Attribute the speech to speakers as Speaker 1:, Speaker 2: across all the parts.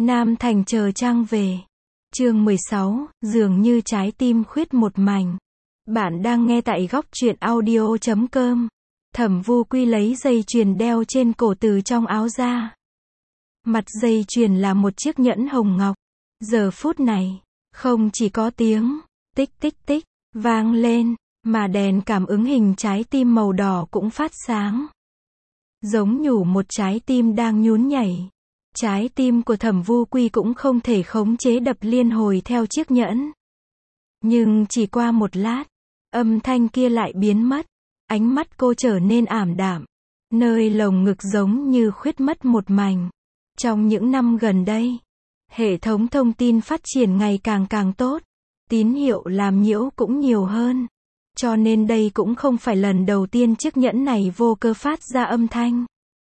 Speaker 1: Nam Thành chờ Trang về. Chương 16, dường như trái tim khuyết một mảnh. Bạn đang nghe tại góc truyện audio.com. Thẩm Vu Quy lấy dây chuyền đeo trên cổ từ trong áo ra. Mặt dây chuyền là một chiếc nhẫn hồng ngọc. Giờ phút này, không chỉ có tiếng tích tích tích vang lên, mà đèn cảm ứng hình trái tim màu đỏ cũng phát sáng. Giống nhủ một trái tim đang nhún nhảy. Trái tim của Thẩm Vu Quy cũng không thể khống chế đập liên hồi theo chiếc nhẫn. Nhưng chỉ qua một lát, âm thanh kia lại biến mất. Ánh mắt cô trở nên ảm đạm. Nơi lồng ngực giống như khuyết mất một mảnh. Trong những năm gần đây, hệ thống thông tin phát triển ngày càng tốt. Tín hiệu làm nhiễu cũng nhiều hơn. Cho nên đây cũng không phải lần đầu tiên chiếc nhẫn này vô cơ phát ra âm thanh.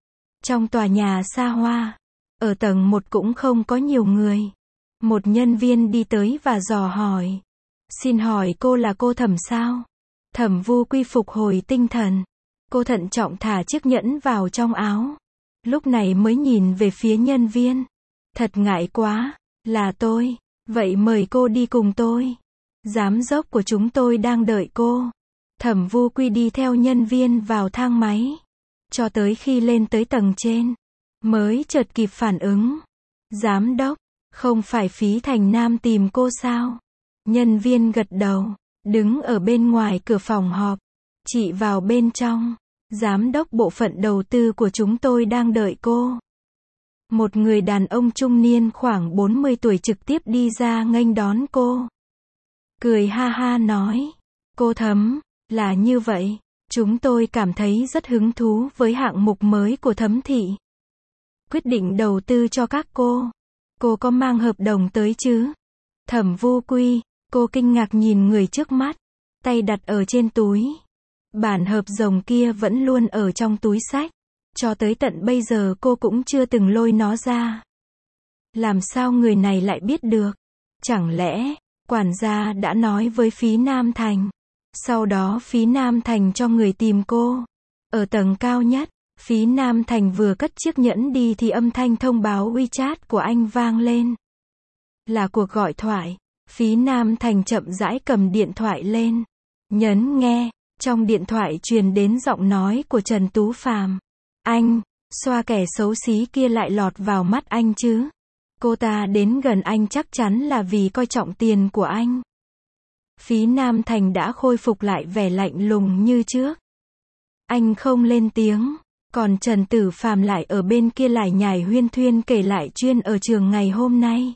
Speaker 1: Trong tòa nhà xa hoa, ở tầng 1 cũng không có nhiều người. Một nhân viên đi tới và dò hỏi. Xin hỏi cô là cô Thẩm sao? Thẩm Vu Quy phục hồi tinh thần. Cô thận trọng thả chiếc nhẫn vào trong áo. Lúc này mới nhìn về phía nhân viên. Thật ngại quá, là tôi. Vậy mời cô đi cùng tôi. Giám đốc của chúng tôi đang đợi cô. Thẩm Vu Quy đi theo nhân viên vào thang máy. Cho tới khi lên tới tầng trên, mới chợt kịp phản ứng. Giám đốc, không phải Phí Thành Nam tìm cô sao? Nhân viên gật đầu, đứng ở bên ngoài cửa phòng họp. Chị vào bên trong. Giám đốc bộ phận đầu tư của chúng tôi đang đợi cô. Một người đàn ông trung niên khoảng 40 tuổi trực tiếp đi ra nghênh đón cô. Cười ha ha nói. Cô Thấm, là như vậy. Chúng tôi cảm thấy rất hứng thú với hạng mục mới của Thấm thị. Quyết định đầu tư cho các cô. Cô có mang hợp đồng tới chứ? Thẩm Vu Quy, cô kinh ngạc nhìn người trước mắt. Tay đặt ở trên túi. Bản hợp đồng kia vẫn luôn ở trong túi xách. Cho tới tận bây giờ cô cũng chưa từng lôi nó ra. Làm sao người này lại biết được? Chẳng lẽ, quản gia đã nói với Phí Nam Thành. Sau đó Phí Nam Thành cho người tìm cô. Ở tầng cao nhất, Phí Nam Thành vừa cất chiếc nhẫn đi thì âm thanh thông báo WeChat của anh vang lên. Là cuộc gọi thoại. Phí Nam Thành chậm rãi cầm điện thoại lên. Nhấn nghe. Trong điện thoại truyền đến giọng nói của Trần Tú Phàm. Anh, xoa kẻ xấu xí kia lại lọt vào mắt anh chứ? Cô ta đến gần anh chắc chắn là vì coi trọng tiền của anh. Phí Nam Thành đã khôi phục lại vẻ lạnh lùng như trước. Anh không lên tiếng, còn Trần Tử Phàm lại ở bên kia lải nhải huyên thuyên kể lại chuyện ở trường ngày hôm nay.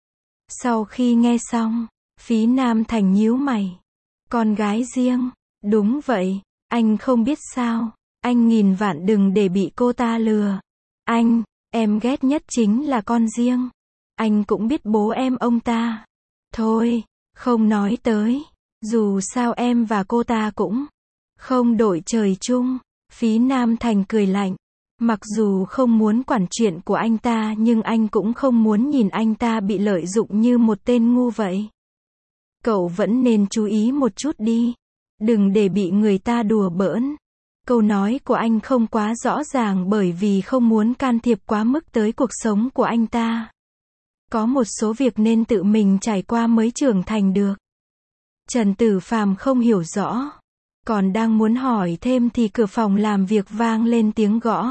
Speaker 1: Sau khi nghe xong, Phí Nam Thành nhíu mày. Con gái riêng, đúng vậy, anh không biết sao, anh nghìn vạn đừng để bị cô ta lừa. Anh, em ghét nhất chính là con riêng. Anh cũng biết bố em ông ta. Thôi, không nói tới. Dù sao em và cô ta cũng không đội trời chung. Phí Nam Thành cười lạnh. Mặc dù không muốn quản chuyện của anh ta nhưng anh cũng không muốn nhìn anh ta bị lợi dụng như một tên ngu vậy. Cậu vẫn nên chú ý một chút đi. Đừng để bị người ta đùa bỡn. Câu nói của anh không quá rõ ràng bởi vì không muốn can thiệp quá mức tới cuộc sống của anh ta. Có một số việc nên tự mình trải qua mới trưởng thành được. Trần Tử Phàm không hiểu rõ. Còn đang muốn hỏi thêm thì cửa phòng làm việc vang lên tiếng gõ.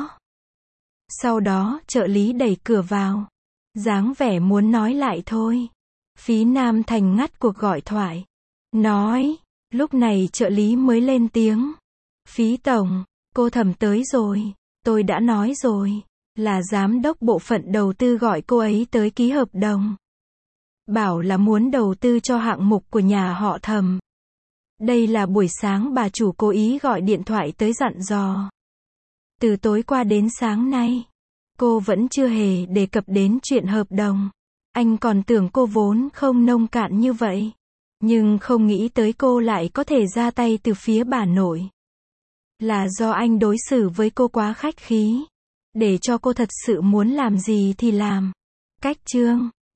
Speaker 1: Sau đó, trợ lý đẩy cửa vào. Dáng vẻ muốn nói lại thôi. Phí Nam Thành ngắt cuộc gọi thoại. Nói. Lúc này trợ lý mới lên tiếng. Phí tổng, cô Thẩm tới rồi. Tôi đã nói rồi. Là giám đốc bộ phận đầu tư gọi cô ấy tới ký hợp đồng. Bảo là muốn đầu tư cho hạng mục của nhà họ Thẩm. Đây là buổi sáng bà chủ cố ý gọi điện thoại tới dặn dò. Từ tối qua đến sáng nay, cô vẫn chưa hề đề cập đến chuyện hợp đồng. Anh còn tưởng cô vốn không nông cạn như vậy. Nhưng không nghĩ tới cô lại có thể ra tay từ phía bà nội. Là do anh đối xử với cô quá khách khí. Để cho cô thật sự muốn làm gì thì làm. Cách chương